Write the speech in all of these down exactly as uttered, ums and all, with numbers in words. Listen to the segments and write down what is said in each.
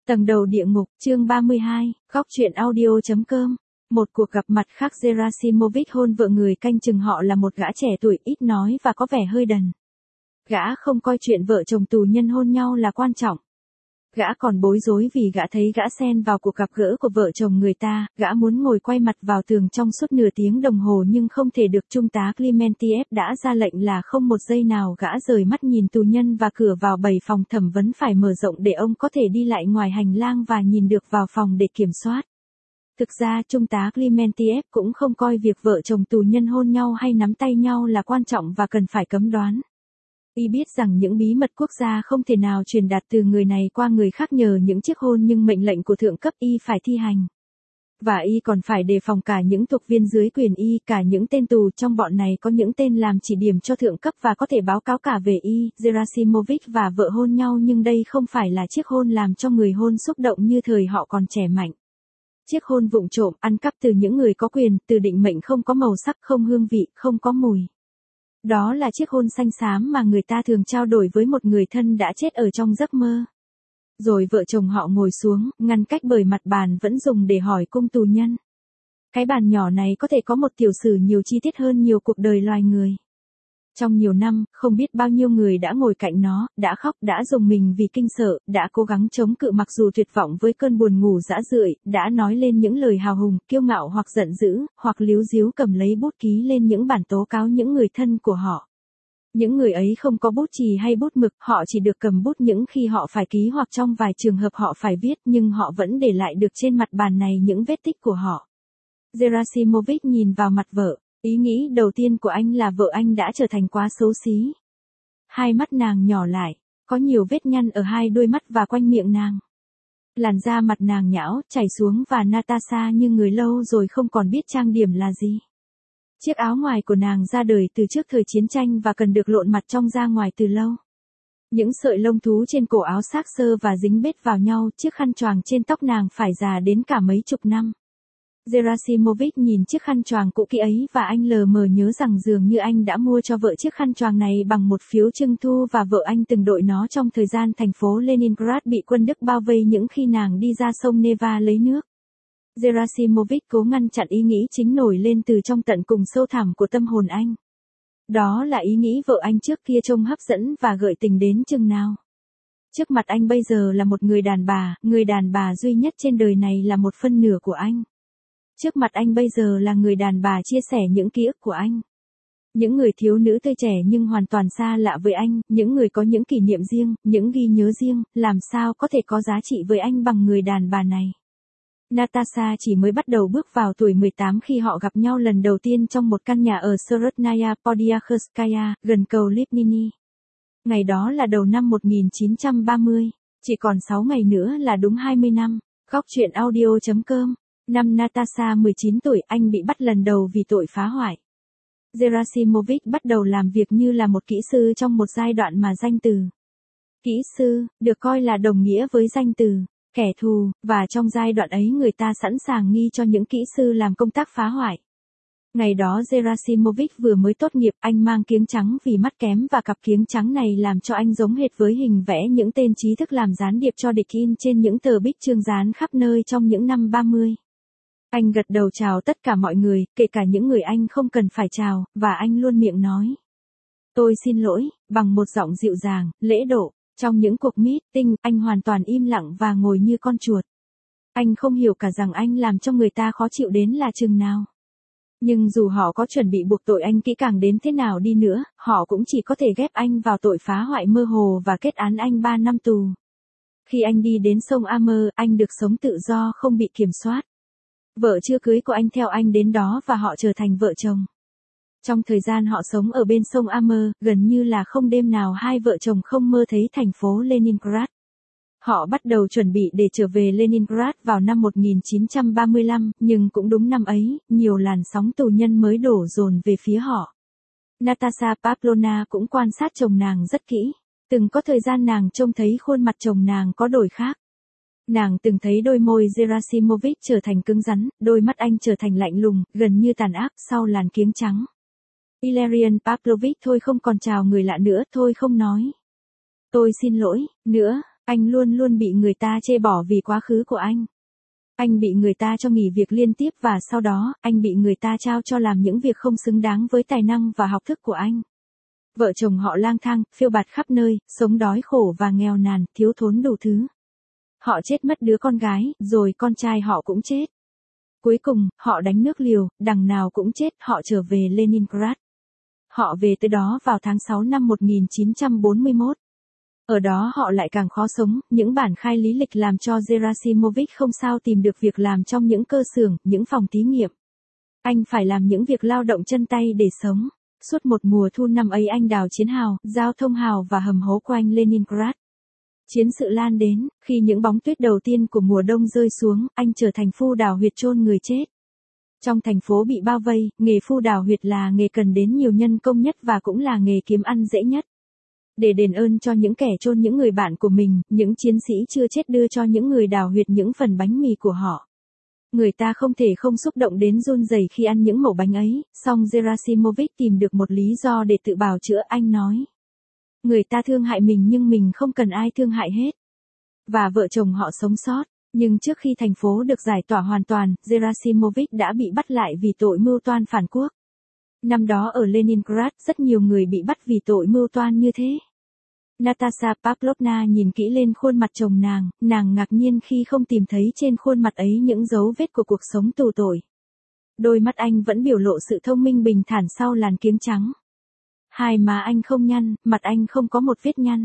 Tầng đầu địa ngục, chương ba mươi hai, góc truyện audio.com. Một cuộc gặp mặt khác, Gerasimovich hôn vợ người canh chừng họ là một gã trẻ tuổi, ít nói và có vẻ hơi đần. Gã không coi chuyện vợ chồng tù nhân hôn nhau là quan trọng. Gã còn bối rối vì gã thấy gã xen vào cuộc gặp gỡ của vợ chồng người ta, gã muốn ngồi quay mặt vào tường trong suốt nửa tiếng đồng hồ nhưng không thể được. Trung tá Clementiev đã ra lệnh là không một giây nào gã rời mắt nhìn tù nhân và cửa vào bảy phòng thẩm vấn phải mở rộng để ông có thể đi lại ngoài hành lang và nhìn được vào phòng để kiểm soát. Thực ra Trung tá Clementiev cũng không coi việc vợ chồng tù nhân hôn nhau hay nắm tay nhau là quan trọng và cần phải cấm đoán. Y biết rằng những bí mật quốc gia không thể nào truyền đạt từ người này qua người khác nhờ những chiếc hôn, nhưng mệnh lệnh của thượng cấp Y phải thi hành. Và Y còn phải đề phòng cả những thuộc viên dưới quyền Y, cả những tên tù. Trong bọn này có những tên làm chỉ điểm cho thượng cấp và có thể báo cáo cả về Y. Gerasimovich và vợ hôn nhau nhưng đây không phải là chiếc hôn làm cho người hôn xúc động như thời họ còn trẻ mạnh. Chiếc hôn vụng trộm, ăn cắp từ những người có quyền, từ định mệnh không có màu sắc, không hương vị, không có mùi. Đó là chiếc hôn xanh xám mà người ta thường trao đổi với một người thân đã chết ở trong giấc mơ. Rồi vợ chồng họ ngồi xuống, ngăn cách bởi mặt bàn vẫn dùng để hỏi cung tù nhân. Cái bàn nhỏ này có thể có một tiểu sử nhiều chi tiết hơn nhiều cuộc đời loài người. Trong nhiều năm, không biết bao nhiêu người đã ngồi cạnh nó, đã khóc, đã rùng mình vì kinh sợ, đã cố gắng chống cự mặc dù tuyệt vọng với cơn buồn ngủ dã rượi, đã nói lên những lời hào hùng, kiêu ngạo hoặc giận dữ, hoặc líu díu cầm lấy bút ký lên những bản tố cáo những người thân của họ. Những người ấy không có bút chì hay bút mực, họ chỉ được cầm bút những khi họ phải ký hoặc trong vài trường hợp họ phải viết, nhưng họ vẫn để lại được trên mặt bàn này những vết tích của họ. Gerasimovich nhìn vào mặt vợ. Ý nghĩ đầu tiên của anh là vợ anh đã trở thành quá xấu xí. Hai mắt nàng nhỏ lại, có nhiều vết nhăn ở hai đôi mắt và quanh miệng nàng. Làn da mặt nàng nhão, chảy xuống và Natasha như người lâu rồi không còn biết trang điểm là gì. Chiếc áo ngoài của nàng ra đời từ trước thời chiến tranh và cần được lộn mặt trong ra ngoài từ lâu. Những sợi lông thú trên cổ áo xác xơ và dính bết vào nhau, chiếc khăn choàng trên tóc nàng phải già đến cả mấy chục năm. Gerasimovich nhìn chiếc khăn choàng cũ kỹ ấy và anh lờ mờ nhớ rằng dường như anh đã mua cho vợ chiếc khăn choàng này bằng một phiếu trưng thu và vợ anh từng đội nó trong thời gian thành phố Leningrad bị quân Đức bao vây những khi nàng đi ra sông Neva lấy nước. Gerasimovich cố ngăn chặn ý nghĩ chính nổi lên từ trong tận cùng sâu thẳm của tâm hồn anh. Đó là ý nghĩ vợ anh trước kia trông hấp dẫn và gợi tình đến chừng nào. Trước mặt anh bây giờ là một người đàn bà, người đàn bà duy nhất trên đời này là một phân nửa của anh. Trước mặt anh bây giờ là người đàn bà chia sẻ những ký ức của anh. Những người thiếu nữ tươi trẻ nhưng hoàn toàn xa lạ với anh, những người có những kỷ niệm riêng, những ghi nhớ riêng, làm sao có thể có giá trị với anh bằng người đàn bà này. Natasha chỉ mới bắt đầu bước vào tuổi mười tám khi họ gặp nhau lần đầu tiên trong một căn nhà ở Sorotnaya Podyakhovskaya, gần cầu Lipnini. Ngày đó là đầu năm một nghìn chín trăm ba mươi, chỉ còn sáu ngày nữa là đúng hai mươi năm. Góc truyện audio.com. Năm Natasha mười chín tuổi, anh bị bắt lần đầu vì tội phá hoại. Gerasimovich bắt đầu làm việc như là một kỹ sư trong một giai đoạn mà danh từ kỹ sư được coi là đồng nghĩa với danh từ kẻ thù, và trong giai đoạn ấy người ta sẵn sàng nghi cho những kỹ sư làm công tác phá hoại. Ngày đó Gerasimovich vừa mới tốt nghiệp, anh mang kiếng trắng vì mắt kém và cặp kiếng trắng này làm cho anh giống hệt với hình vẽ những tên trí thức làm gián điệp cho địch in trên những tờ bích chương dán khắp nơi trong những năm ba mươi. Anh gật đầu chào tất cả mọi người, kể cả những người anh không cần phải chào, và anh luôn miệng nói. Tôi xin lỗi, bằng một giọng dịu dàng, lễ độ. Trong những cuộc meeting, anh hoàn toàn im lặng và ngồi như con chuột. Anh không hiểu cả rằng anh làm cho người ta khó chịu đến là chừng nào. Nhưng dù họ có chuẩn bị buộc tội anh kỹ càng đến thế nào đi nữa, họ cũng chỉ có thể ghép anh vào tội phá hoại mơ hồ và kết án anh ba năm tù. Khi anh đi đến sông Amur, anh được sống tự do không bị kiểm soát. Vợ chưa cưới của anh theo anh đến đó và họ trở thành vợ chồng. Trong thời gian họ sống ở bên sông Amur, gần như là không đêm nào hai vợ chồng không mơ thấy thành phố Leningrad. Họ bắt đầu chuẩn bị để trở về Leningrad vào năm một nghìn chín trăm ba mươi lăm, nhưng cũng đúng năm ấy, nhiều làn sóng tù nhân mới đổ dồn về phía họ. Natasha Pavlovna cũng quan sát chồng nàng rất kỹ. Từng có thời gian nàng trông thấy khuôn mặt chồng nàng có đổi khác. Nàng từng thấy đôi môi Gerasimovich trở thành cứng rắn, đôi mắt anh trở thành lạnh lùng, gần như tàn ác sau làn kiếng trắng. Ilarion Pavlovich thôi không còn chào người lạ nữa, thôi không nói. Tôi xin lỗi, nữa, Anh luôn luôn bị người ta chê bỏ vì quá khứ của anh. Anh bị người ta cho nghỉ việc liên tiếp và sau đó, anh bị người ta trao cho làm những việc không xứng đáng với tài năng và học thức của anh. Vợ chồng họ lang thang, phiêu bạt khắp nơi, sống đói khổ và nghèo nàn, thiếu thốn đủ thứ. Họ chết mất đứa con gái, rồi con trai họ cũng chết. Cuối cùng, họ đánh nước liều, đằng nào cũng chết, họ trở về Leningrad. Họ về tới đó vào tháng sáu năm một nghìn chín trăm bốn mươi mốt. Ở đó họ lại càng khó sống, những bản khai lý lịch làm cho Gerasimovich không sao tìm được việc làm trong những cơ xưởng, những phòng thí nghiệm. Anh phải làm những việc lao động chân tay để sống. Suốt một mùa thu năm ấy anh đào chiến hào, giao thông hào và hầm hố quanh Leningrad. Chiến sự lan đến, khi những bóng tuyết đầu tiên của mùa đông rơi xuống, anh trở thành phu đào huyệt chôn người chết. Trong thành phố bị bao vây, nghề phu đào huyệt là nghề cần đến nhiều nhân công nhất và cũng là nghề kiếm ăn dễ nhất. Để đền ơn cho những kẻ chôn những người bạn của mình, những chiến sĩ chưa chết đưa cho những người đào huyệt những phần bánh mì của họ. Người ta không thể không xúc động đến run rẩy khi ăn những mẩu bánh ấy, song Gerasimovich tìm được một lý do để tự bào chữa, anh nói. Người ta thương hại mình nhưng mình không cần ai thương hại hết. Và vợ chồng họ sống sót, nhưng trước khi thành phố được giải tỏa hoàn toàn, Gerasimovich đã bị bắt lại vì tội mưu toan phản quốc. Năm đó ở Leningrad, rất nhiều người bị bắt vì tội mưu toan như thế. Natasha Pavlovna nhìn kỹ lên khuôn mặt chồng nàng, nàng ngạc nhiên khi không tìm thấy trên khuôn mặt ấy những dấu vết của cuộc sống tù tội. Đôi mắt anh vẫn biểu lộ sự thông minh bình thản sau làn kiếng trắng. Hai má anh không nhăn, mặt anh không có một vết nhăn.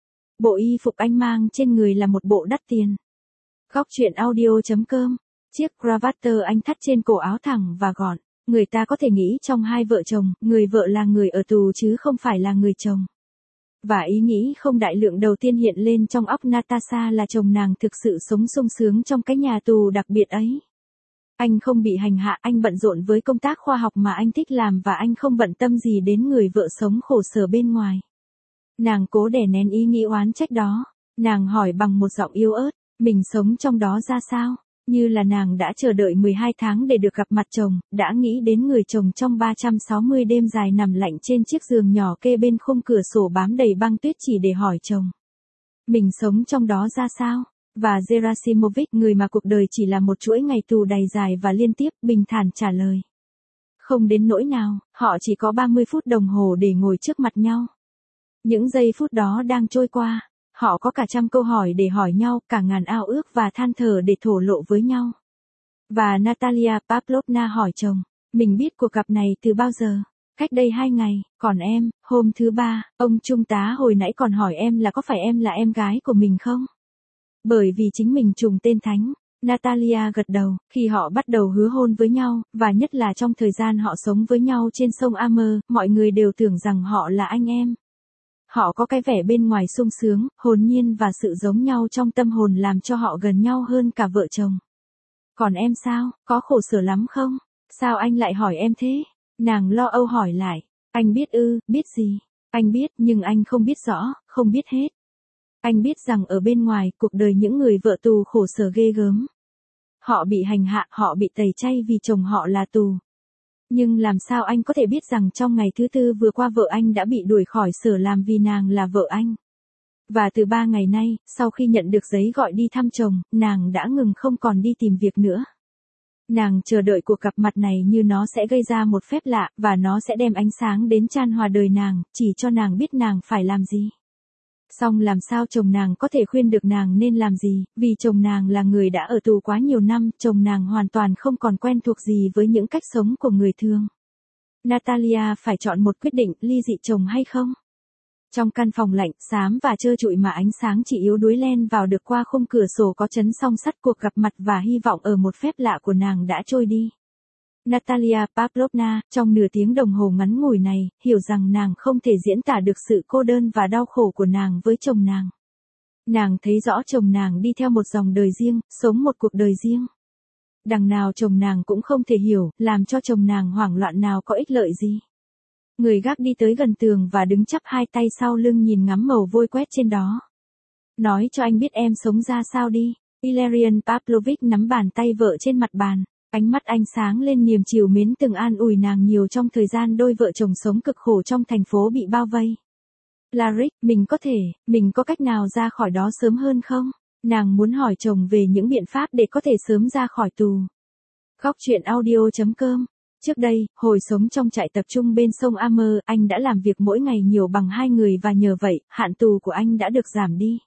Bộ y phục anh mang trên người là một bộ đắt tiền. Góc truyện audio chấm com. Chiếc cravat anh thắt trên cổ áo thẳng và gọn. Người ta có thể nghĩ trong hai vợ chồng, người vợ là người ở tù chứ không phải là người chồng. Và ý nghĩ không đại lượng đầu tiên hiện lên trong óc Natasha là chồng nàng thực sự sống sung sướng trong cái nhà tù đặc biệt ấy. Anh không bị hành hạ, anh bận rộn với công tác khoa học mà anh thích làm và anh không bận tâm gì đến người vợ sống khổ sở bên ngoài. Nàng cố đè nén ý nghĩ oán trách đó. Nàng hỏi bằng một giọng yếu ớt, mình sống trong đó ra sao? Như là nàng đã chờ đợi mười hai tháng để được gặp mặt chồng, đã nghĩ đến người chồng trong ba trăm sáu mươi đêm dài nằm lạnh trên chiếc giường nhỏ kê bên khung cửa sổ bám đầy băng tuyết chỉ để hỏi chồng. Mình sống trong đó ra sao? Và Gerasimovich, người mà cuộc đời chỉ là một chuỗi ngày tù đầy dài và liên tiếp, bình thản trả lời. Không đến nỗi nào, họ chỉ có ba mươi phút đồng hồ để ngồi trước mặt nhau. Những giây phút đó đang trôi qua. Họ có cả trăm câu hỏi để hỏi nhau, cả ngàn ao ước và than thở để thổ lộ với nhau. Và Natalia Pavlovna hỏi chồng, mình biết cuộc gặp này từ bao giờ? Cách đây hai ngày, còn em, hôm thứ ba, ông trung tá hồi nãy còn hỏi em là có phải em là em gái của mình không? Bởi vì chính mình trùng tên thánh. Natalia gật đầu, khi họ bắt đầu hứa hôn với nhau, và nhất là trong thời gian họ sống với nhau trên sông Amur, mọi người đều tưởng rằng họ là anh em. Họ có cái vẻ bên ngoài sung sướng, hồn nhiên và sự giống nhau trong tâm hồn làm cho họ gần nhau hơn cả vợ chồng. Còn em sao, có khổ sở lắm không? Sao anh lại hỏi em thế? Nàng lo âu hỏi lại. Anh biết ư, biết gì? Anh biết nhưng anh không biết rõ, không biết hết. Anh biết rằng ở bên ngoài, cuộc đời những người vợ tù khổ sở ghê gớm. Họ bị hành hạ, họ bị tẩy chay vì chồng họ là tù. Nhưng làm sao anh có thể biết rằng trong ngày thứ tư vừa qua vợ anh đã bị đuổi khỏi sở làm vì nàng là vợ anh. Và từ ba ngày nay, sau khi nhận được giấy gọi đi thăm chồng, nàng đã ngừng không còn đi tìm việc nữa. Nàng chờ đợi cuộc gặp mặt này như nó sẽ gây ra một phép lạ, và nó sẽ đem ánh sáng đến chan hòa đời nàng, chỉ cho nàng biết nàng phải làm gì. Song làm sao chồng nàng có thể khuyên được nàng nên làm gì, vì chồng nàng là người đã ở tù quá nhiều năm, chồng nàng hoàn toàn không còn quen thuộc gì với những cách sống của người thường. Natalia phải chọn một quyết định, ly dị chồng hay không? Trong căn phòng lạnh, xám và trơ trụi mà ánh sáng chỉ yếu đuối len vào được qua khung cửa sổ có chấn song sắt, cuộc gặp mặt và hy vọng ở một phép lạ của nàng đã trôi đi. Natalia Pavlovna, trong nửa tiếng đồng hồ ngắn ngủi này, hiểu rằng nàng không thể diễn tả được sự cô đơn và đau khổ của nàng với chồng nàng. Nàng thấy rõ chồng nàng đi theo một dòng đời riêng, sống một cuộc đời riêng. Đằng nào chồng nàng cũng không thể hiểu, làm cho chồng nàng hoảng loạn nào có ích lợi gì. Người gác đi tới gần tường và đứng chắp hai tay sau lưng nhìn ngắm màu vôi quét trên đó. Nói cho anh biết em sống ra sao đi. Ilarion Pavlovich nắm bàn tay vợ trên mặt bàn. Ánh mắt anh sáng lên niềm trìu mến từng an ủi nàng nhiều trong thời gian đôi vợ chồng sống cực khổ trong thành phố bị bao vây. Larry, mình có thể, mình có cách nào ra khỏi đó sớm hơn không? Nàng muốn hỏi chồng về những biện pháp để có thể sớm ra khỏi tù. Góc chuyện audio.com. Trước đây, hồi sống trong trại tập trung bên sông Amer, anh đã làm việc mỗi ngày nhiều bằng hai người và nhờ vậy, hạn tù của anh đã được giảm đi.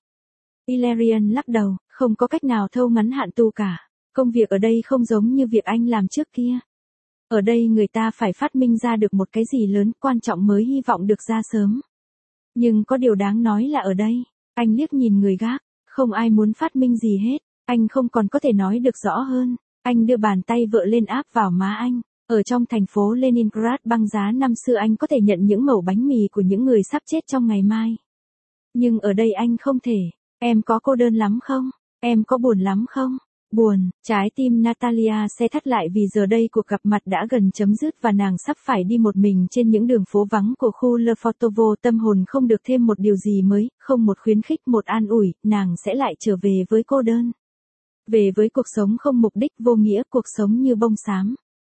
Ilarion lắc đầu, không có cách nào thâu ngắn hạn tù cả. Công việc ở đây không giống như việc anh làm trước kia. Ở đây người ta phải phát minh ra được một cái gì lớn, quan trọng mới hy vọng được ra sớm. Nhưng có điều đáng nói là ở đây, anh liếc nhìn người gác, không ai muốn phát minh gì hết, anh không còn có thể nói được rõ hơn. Anh đưa bàn tay vợ lên áp vào má anh. Ở trong thành phố Leningrad băng giá năm xưa anh có thể nhận những mẩu bánh mì của những người sắp chết trong ngày mai. Nhưng ở đây anh không thể. Em có cô đơn lắm không? Em có buồn lắm không? Buồn, trái tim Natalia se thắt lại vì giờ đây cuộc gặp mặt đã gần chấm dứt và nàng sắp phải đi một mình trên những đường phố vắng của khu Lefortovo. Tâm hồn không được thêm một điều gì mới, không một khuyến khích, một an ủi, nàng sẽ lại trở về với cô đơn. Về với cuộc sống không mục đích, vô nghĩa, cuộc sống như bông xám.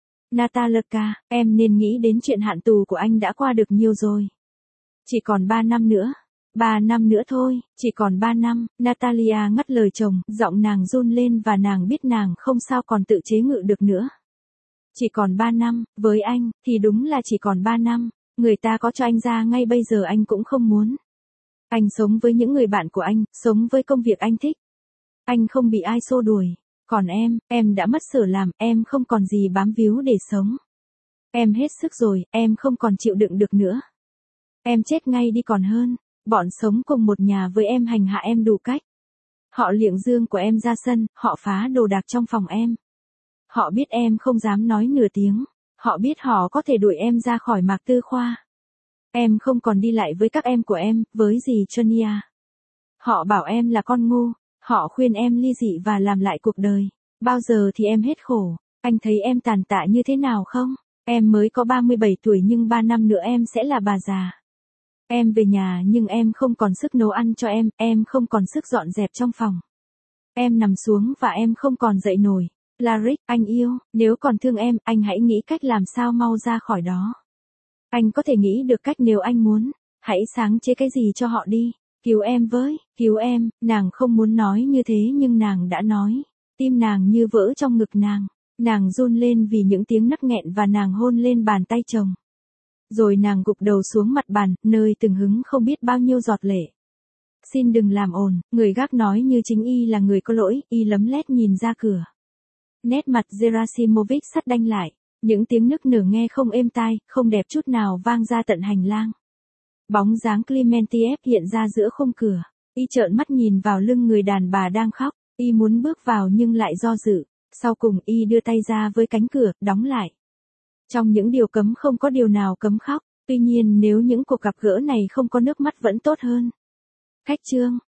Natalia, em nên nghĩ đến chuyện hạn tù của anh đã qua được nhiều rồi. Chỉ còn ba năm nữa. Ba năm nữa thôi, chỉ còn ba năm, Natalia ngắt lời chồng, giọng nàng run lên và nàng biết nàng không sao còn tự chế ngự được nữa. Chỉ còn ba năm, với anh, thì đúng là chỉ còn ba năm, người ta có cho anh ra ngay bây giờ anh cũng không muốn. Anh sống với những người bạn của anh, sống với công việc anh thích. Anh không bị ai xô đuổi. Còn em, em đã mất sở làm, em không còn gì bám víu để sống. Em hết sức rồi, em không còn chịu đựng được nữa. Em chết ngay đi còn hơn. Bọn sống cùng một nhà với em hành hạ em đủ cách. Họ liệng dương của em ra sân, họ phá đồ đạc trong phòng em. Họ biết em không dám nói nửa tiếng. Họ biết họ có thể đuổi em ra khỏi Mạc Tư Khoa. Em không còn đi lại với các em của em, với dì Chunia. Họ bảo em là con ngu. Họ khuyên em ly dị và làm lại cuộc đời. Bao giờ thì em hết khổ. Anh thấy em tàn tạ như thế nào không? Em mới có ba mươi bảy tuổi nhưng ba năm nữa em sẽ là bà già. Em về nhà nhưng em không còn sức nấu ăn cho em, em không còn sức dọn dẹp trong phòng. Em nằm xuống và em không còn dậy nổi. Larry, anh yêu, nếu còn thương em, anh hãy nghĩ cách làm sao mau ra khỏi đó. Anh có thể nghĩ được cách nếu anh muốn. Hãy sáng chế cái gì cho họ đi. Cứu em với, cứu em, nàng không muốn nói như thế nhưng nàng đã nói. Tim nàng như vỡ trong ngực nàng. Nàng run lên vì những tiếng nấc nghẹn và nàng hôn lên bàn tay chồng. Rồi nàng gục đầu xuống mặt bàn, nơi từng hứng không biết bao nhiêu giọt lệ. Xin đừng làm ồn, người gác nói như chính y là người có lỗi, y lấm lét nhìn ra cửa. Nét mặt Gerasimovich sắt đanh lại, những tiếng nức nở nghe không êm tai, không đẹp chút nào vang ra tận hành lang. Bóng dáng Clementiev hiện ra giữa khung cửa, y trợn mắt nhìn vào lưng người đàn bà đang khóc, y muốn bước vào nhưng lại do dự, sau cùng y đưa tay ra với cánh cửa, đóng lại. Trong những điều cấm không có điều nào cấm khóc, tuy nhiên nếu những cuộc gặp gỡ này không có nước mắt vẫn tốt hơn. Khách chương